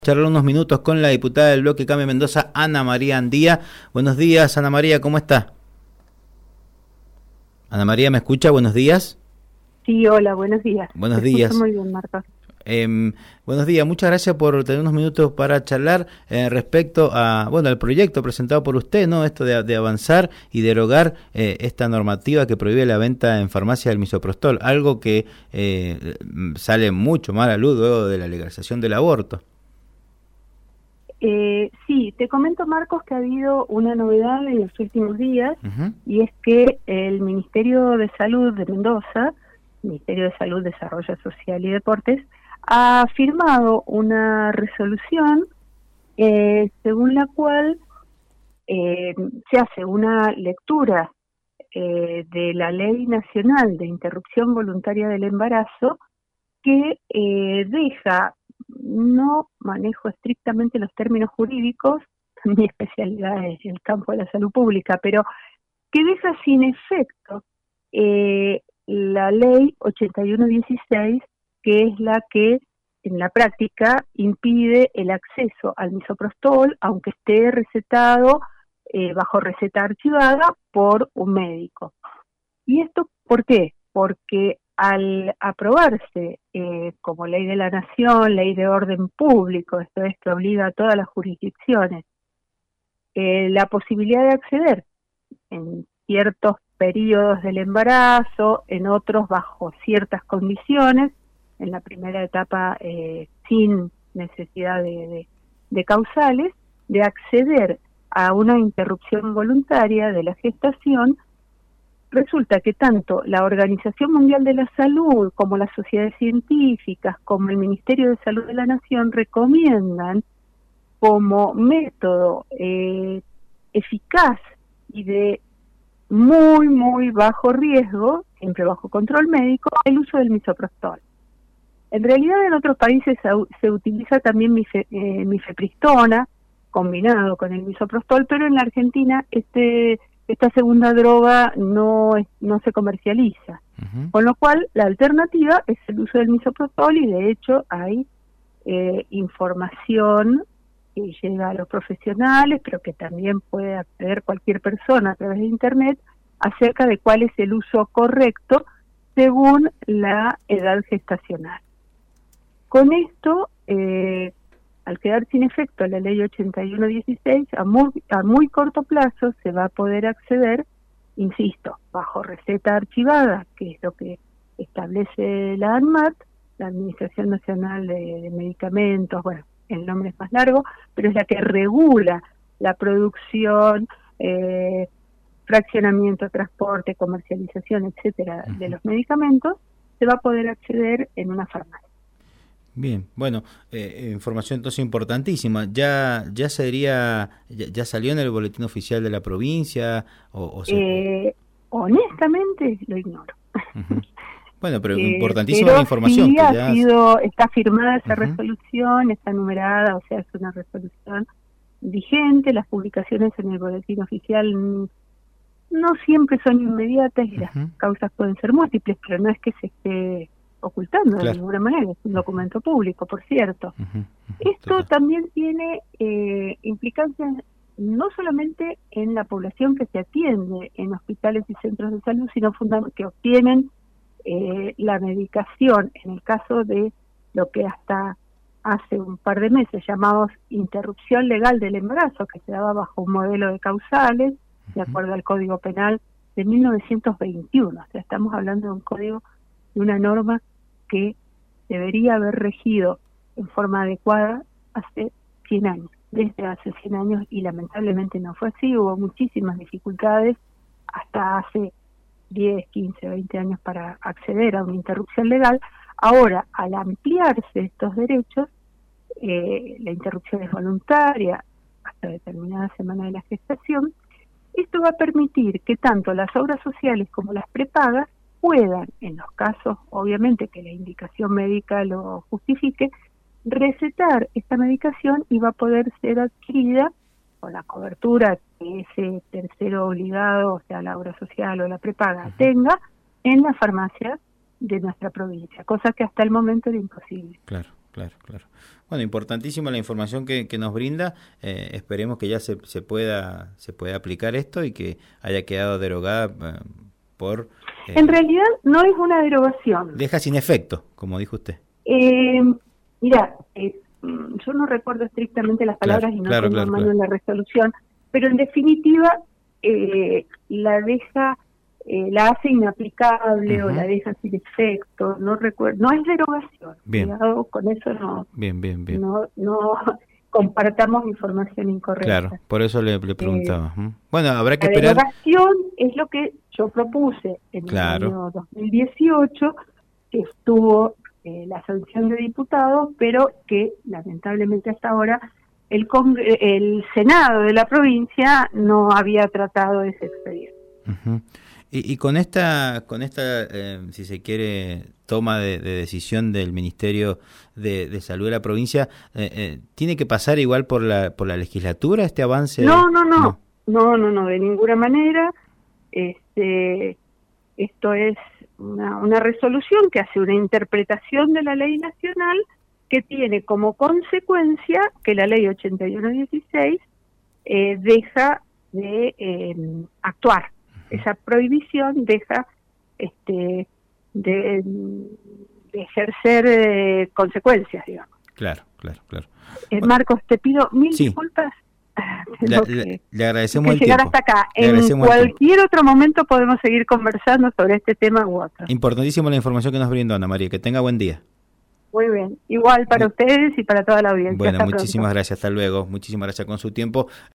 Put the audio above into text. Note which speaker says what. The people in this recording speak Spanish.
Speaker 1: Charlar unos minutos con la diputada del bloque Cambio Mendoza, Ana María Andía. Buenos días, Ana María, ¿cómo está? Ana María, ¿me escucha? Buenos días.
Speaker 2: Sí, hola, buenos días.
Speaker 1: Buenos
Speaker 2: Te escucho
Speaker 1: días.
Speaker 2: muy bien, Marta.
Speaker 1: Buenos días, muchas gracias por tener unos minutos para charlar respecto a, al proyecto presentado por usted, ¿no? Esto de avanzar y derogar esta normativa que prohíbe la venta en farmacia del misoprostol, algo que sale mucho más a la luz luego de la legalización del aborto.
Speaker 2: Sí, te comento, Marcos, que ha habido una novedad en los últimos días,
Speaker 1: Uh-huh.
Speaker 2: y es que el Ministerio de Salud de Mendoza, Ministerio de Salud, Desarrollo Social y Deportes, ha firmado una resolución según la cual se hace una lectura de la Ley Nacional de Interrupción Voluntaria del Embarazo que deja, no manejo estrictamente los términos jurídicos, mi especialidad es el campo de la salud pública, pero que deja sin efecto la ley 8116, que es la que en la práctica impide el acceso al misoprostol, aunque esté recetado bajo receta archivada por un médico. ¿Y esto por qué? Porque al aprobarse como ley de la nación, ley de orden público, esto es que obliga a todas las jurisdicciones, la posibilidad de acceder en ciertos periodos del embarazo, en otros bajo ciertas condiciones, en la primera etapa sin necesidad de causales, de acceder a una interrupción voluntaria de la gestación. Resulta que tanto la Organización Mundial de la Salud como las sociedades científicas, como el Ministerio de Salud de la Nación recomiendan como método eficaz y de muy, muy bajo riesgo, siempre bajo control médico, el uso del misoprostol. En realidad en otros países se utiliza también mifepristona combinado con el misoprostol, pero en la Argentina esta segunda droga no se comercializa.
Speaker 1: Uh-huh.
Speaker 2: Con lo cual, la alternativa es el uso del misoprostol, y de hecho hay información que llega a los profesionales, pero que también puede acceder cualquier persona a través de Internet, acerca de cuál es el uso correcto según la edad gestacional. Con esto, al quedar sin efecto la ley 8116, a muy corto plazo se va a poder acceder, insisto, bajo receta archivada, que es lo que establece la ANMAT, la Administración Nacional de Medicamentos, bueno, el nombre es más largo, pero es la que regula la producción, fraccionamiento, transporte, comercialización, etcétera, de los medicamentos. Se va a poder acceder en una farmacia.
Speaker 1: Bien, información entonces importantísima. Ya salió en el boletín oficial de la provincia
Speaker 2: honestamente lo ignoro.
Speaker 1: Uh-huh. Bueno, pero importantísima
Speaker 2: pero
Speaker 1: la información
Speaker 2: sí
Speaker 1: que ya
Speaker 2: está firmada esa
Speaker 1: uh-huh.
Speaker 2: resolución, está numerada, o sea, es una resolución vigente. Las publicaciones en el boletín oficial no siempre son inmediatas y las causas pueden ser múltiples, pero no es que se esté ocultando de ninguna manera, es un documento público, por cierto. Esto también tiene implicancias no solamente en la población que se atiende en hospitales y centros de salud, sino que obtienen la medicación, en el caso de lo que hasta hace un par de meses llamamos interrupción legal del embarazo, que se daba bajo un modelo de causales, de acuerdo al Código Penal de 1921. O sea, estamos hablando de un código, de una norma que debería haber regido en forma adecuada hace 100 años, desde hace 100 años, y lamentablemente no fue así. Hubo muchísimas dificultades hasta hace 10, 15, 20 años para acceder a una interrupción legal. Ahora, al ampliarse estos derechos, la interrupción es voluntaria hasta determinada semana de la gestación. Esto va a permitir que tanto las obras sociales como las prepagas puedan, en los casos, obviamente, que la indicación médica lo justifique, recetar esta medicación, y va a poder ser adquirida con la cobertura que ese tercero obligado, o sea, la obra social o la prepaga, tenga en las farmacias de nuestra provincia, cosa que hasta el momento era imposible.
Speaker 1: Claro. claro, claro. Bueno, importantísima la información que nos brinda. Esperemos que ya se pueda aplicar esto y que haya quedado derogada por...
Speaker 2: en realidad no es una derogación.
Speaker 1: Deja sin efecto, como dijo usted.
Speaker 2: Mira, yo no recuerdo estrictamente las palabras y no tengo a mano la resolución, pero en definitiva la deja... la hace inaplicable o la deja sin efecto, no recuerdo, no es derogación.
Speaker 1: Bien.
Speaker 2: Cuidado, con eso no.
Speaker 1: Bien.
Speaker 2: No compartamos información incorrecta.
Speaker 1: Claro, por eso le preguntaba. Bueno, habrá que
Speaker 2: la
Speaker 1: esperar.
Speaker 2: La derogación es lo que yo propuse en el año 2018, que estuvo la sanción de diputados, pero que lamentablemente hasta ahora el Senado de la provincia no había tratado ese expediente.
Speaker 1: Y con esta si se quiere, toma de decisión del Ministerio de Salud de la provincia, ¿tiene que pasar igual por la legislatura este avance?
Speaker 2: No, de ninguna manera. Esto es una resolución que hace una interpretación de la ley nacional que tiene como consecuencia que la ley 8116 deja de actuar. Esa prohibición deja de ejercer consecuencias, digamos.
Speaker 1: Claro.
Speaker 2: Marcos, te pido mil disculpas.
Speaker 1: Le agradecemos el
Speaker 2: llegar
Speaker 1: tiempo.
Speaker 2: hasta acá. En cualquier otro momento podemos seguir conversando sobre este tema u otro.
Speaker 1: Importantísimo la información que nos brindó, Ana María. Que tenga buen día.
Speaker 2: Muy bien. Igual para ustedes y para toda la audiencia.
Speaker 1: Bueno, muchísimas gracias. Hasta luego. Muchísimas gracias con su tiempo.